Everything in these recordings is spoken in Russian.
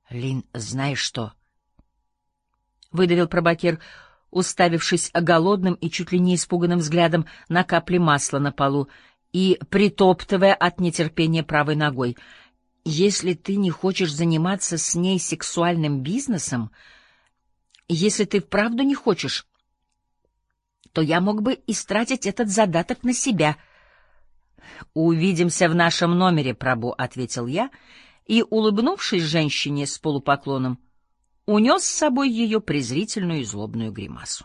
Лин, знаешь что? — выдавил Пробакер, уставившись голодным и чуть ли не испуганным взглядом на капли масла на полу и притоптывая от нетерпения правой ногой. — Если ты не хочешь заниматься с ней сексуальным бизнесом, если ты вправду не хочешь, то я мог бы истратить этот задаток на себя. — Увидимся в нашем номере, Прабу, — ответил я, и, улыбнувшись женщине с полупоклоном, унес с собой ее презрительную и злобную гримасу.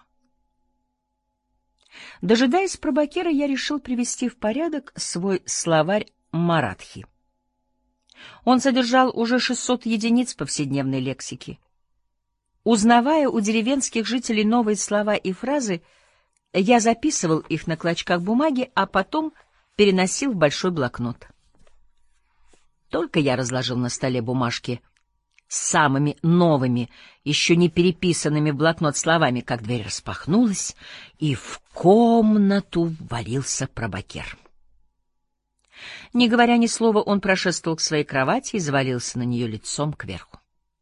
Дожидаясь Прабакера, я решил привести в порядок свой словарь маратхи. Он содержал уже 600 единиц повседневной лексики. Узнавая у деревенских жителей новые слова и фразы, я записывал их на клочках бумаги, а потом переносил в большой блокнот. Только я разложил на столе бумажки с самыми новыми, еще не переписанными в блокнот словами, как дверь распахнулась, и в комнату ввалился Пробакер. Не говоря ни слова, он прошествовал к своей кровати и завалился на нее лицом кверху.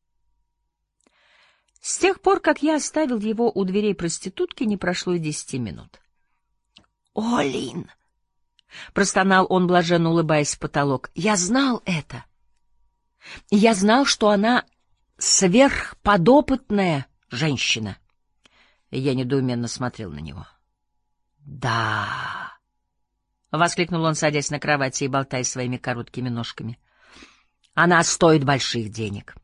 С тех пор, как я оставил его у дверей проститутки, не прошло и 10 минут. — О, Лин! — простонал он, блаженно улыбаясь в потолок. — Я знал это. Я знал, что она сверхподопытная женщина. Я недоуменно смотрел на него. — Да! — воскликнул он, садясь на кровати и болтая своими короткими ножками. — Она стоит больших денег.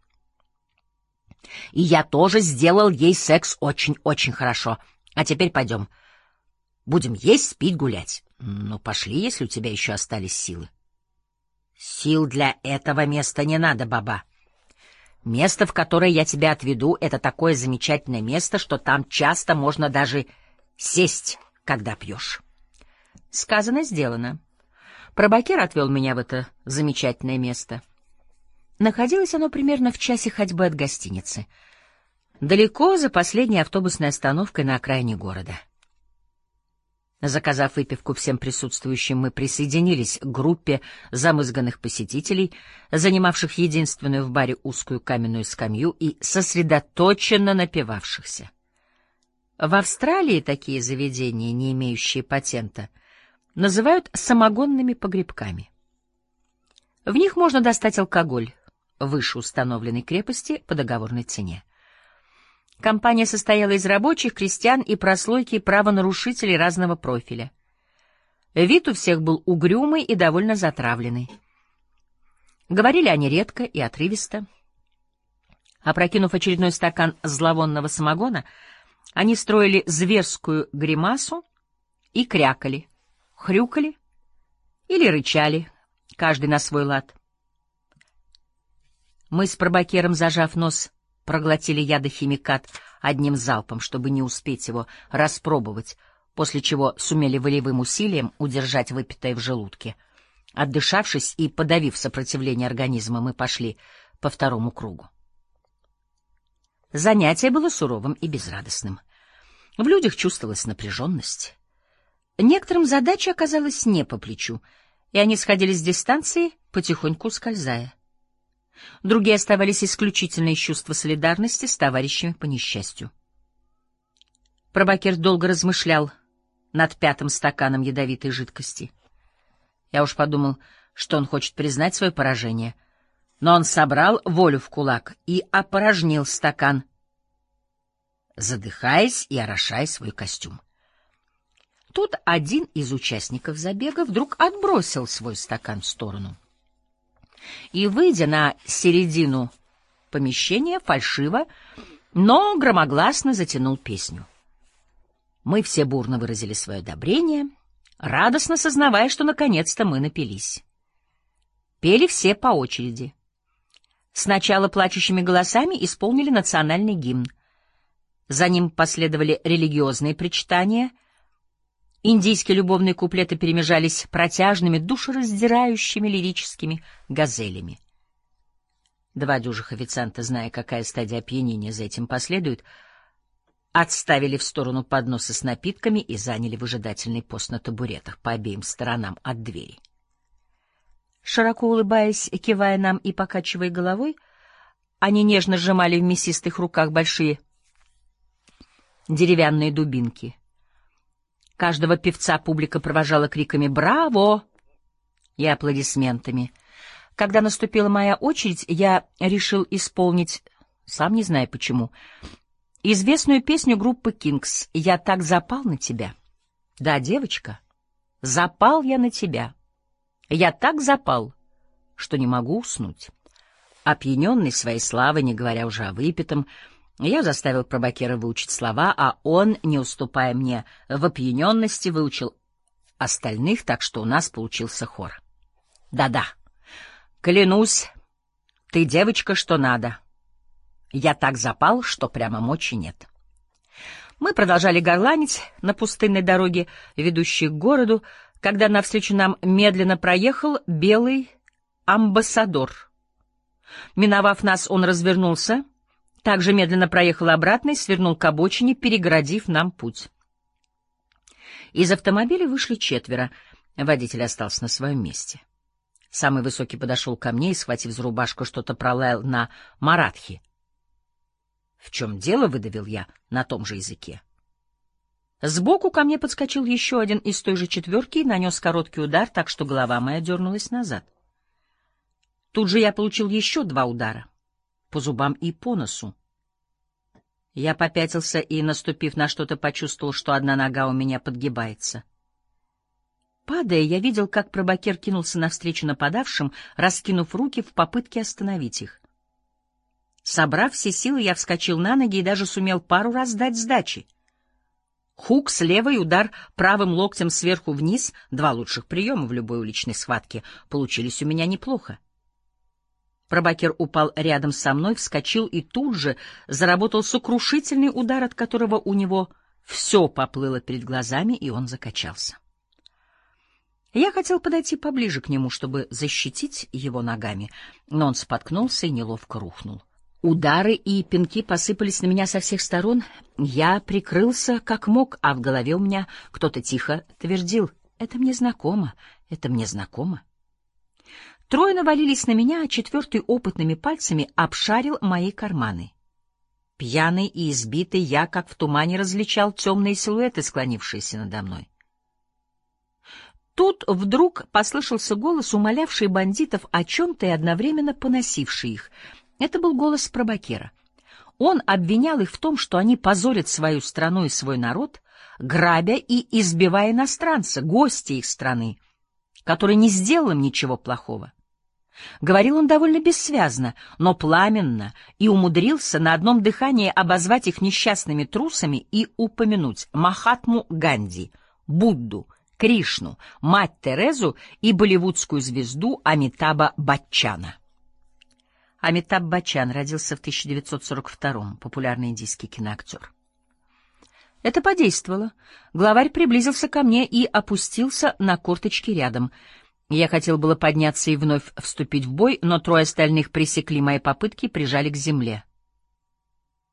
И я тоже сделал ей секс очень-очень хорошо. А теперь пойдем. Будем есть, спить, гулять. Ну, пошли, если у тебя еще остались силы. Сил для этого места не надо, баба. Место, в которое я тебя отведу, — это такое замечательное место, что там часто можно даже сесть, когда пьешь. Сказано, сделано. Пробакер отвел меня в это замечательное место. Находилось оно примерно в часе ходьбы от гостиницы, далеко за последней автобусной остановкой на окраине города. Заказав выпивку всем присутствующим, мы присоединились к группе замызганных посетителей, занимавших единственную в баре узкую каменную скамью и сосредоточенно напивавшихся. В Австралии такие заведения, не имеющие патента, называют самогонными погребками. В них можно достать алкоголь выше установленной крепости по договорной цене. Компания состояла из рабочих, крестьян и прослойки правонарушителей разного профиля. Вид у всех был угрюмый и довольно затравленный. Говорили они редко и отрывисто. Опрокинув очередной стакан зловонного самогона, они строили зверскую гримасу и крякали, хрюкали или рычали, каждый на свой лад. Мы с Пробакером, зажав нос, проглотили ядохимикат одним залпом, чтобы не успеть его распробовать, после чего сумели волевым усилием удержать выпитое в желудке. Отдышавшись и подавив сопротивление организма, мы пошли по второму кругу. Занятие было суровым и безрадостным. В людях чувствовалась напряженность. Некоторым задача оказалась не по плечу, и они сходили с дистанции, потихоньку ускользая. Другие оставались исключительно из чувства солидарности с товарищами по несчастью. Пробакер долго размышлял над 5-м стаканом ядовитой жидкости. Я уж подумал, что он хочет признать свое поражение, но он собрал волю в кулак и опорожнил стакан, задыхаясь и орошая свой костюм. Тут один из участников забега вдруг отбросил свой стакан в сторону и, выйдя на середину помещения, фальшиво, но громогласно затянул песню. Мы все бурно выразили свое одобрение, радостно сознавая, что наконец-то мы напились. Пели все по очереди. Сначала плачущими голосами исполнили национальный гимн. За ним последовали религиозные причитания. Индийские любовные куплеты перемежались протяжными, душераздирающими лирическими газелями. 2 дюжих официанта, зная, какая стадия опьянения за этим последует, отставили в сторону подносы с напитками и заняли выжидательный пост на табуретах по обеим сторонам от двери. Широко улыбаясь, кивая нам и покачивая головой, Они нежно сжимали в мясистых руках большие деревянные дубинки. Каждого певца публика провожала криками «Браво!» и аплодисментами. Когда наступила моя очередь, я решил исполнить, сам не знаю почему, известную песню группы «Кингс» «Я так запал на тебя». Да, девочка, запал я на тебя. Я так запал, что не могу уснуть. Опьяненный своей славой, не говоря уже о выпитом, я заставил пробакера выучить слова, а он, не уступая мне в опьяненности, выучил остальных, так что у нас получился хор. Да-да, клянусь, ты девочка, что надо. Я так запал, что прямо мочи нет. Мы продолжали горланить на пустынной дороге, ведущей к городу, когда навстречу нам медленно проехал белый амбассадор. Миновав нас, он развернулся, также медленно проехал обратно и свернул к обочине, перегородив нам путь. Из автомобиля вышли 4, водитель остался на своем месте. Самый высокий подошел ко мне и, схватив за рубашку, что-то пролаял на маратхи. — В чем дело? — выдавил я на том же языке. Сбоку ко мне подскочил еще один из той же 4 и нанес короткий удар, так что голова моя дернулась назад. Тут же я получил еще 2 удара — по зубам и по носу. Я попятился и, наступив на что-то, почувствовал, что одна нога у меня подгибается. Падая, я видел, как пробакер кинулся навстречу нападавшим, раскинув руки в попытке остановить их. Собрав все силы, я вскочил на ноги и даже сумел пару раз дать сдачи. Хук слева и удар правым локтем сверху вниз, 2 лучших приема в любой уличной схватке, получились у меня неплохо. Пробакер упал рядом со мной, вскочил и тут же заработал сокрушительный удар, от которого у него все поплыло перед глазами, и он закачался. Я хотел подойти поближе к нему, чтобы защитить его ногами, но он споткнулся и неловко рухнул. Удары и пинки посыпались на меня со всех сторон. Я прикрылся как мог, а в голове у меня кто-то тихо твердил: «Это мне знакомо, это мне знакомо». 3 навалились на меня, а 4 опытными пальцами обшарил мои карманы. Пьяный и избитый, я, как в тумане, различал темные силуэты, склонившиеся надо мной. Тут вдруг послышался голос, умолявший бандитов о чем-то и одновременно поносивший их. Это был голос пробакера. Он обвинял их в том, что они позорят свою страну и свой народ, грабя и избивая иностранца, гостя их страны, который не сделал им ничего плохого. Говорил он довольно бессвязно, но пламенно, и умудрился на одном дыхании обозвать их несчастными трусами и упомянуть Махатму Ганди, Будду, Кришну, мать Терезу и болливудскую звезду Амитаба Баччана. Амитаб Баччан родился в 1942-м, популярный индийский киноактер. Это подействовало. Главарь приблизился ко мне и опустился на корточки рядом. Я хотел было подняться и вновь вступить в бой, но 3 остальных пресекли мои попытки и прижали к земле.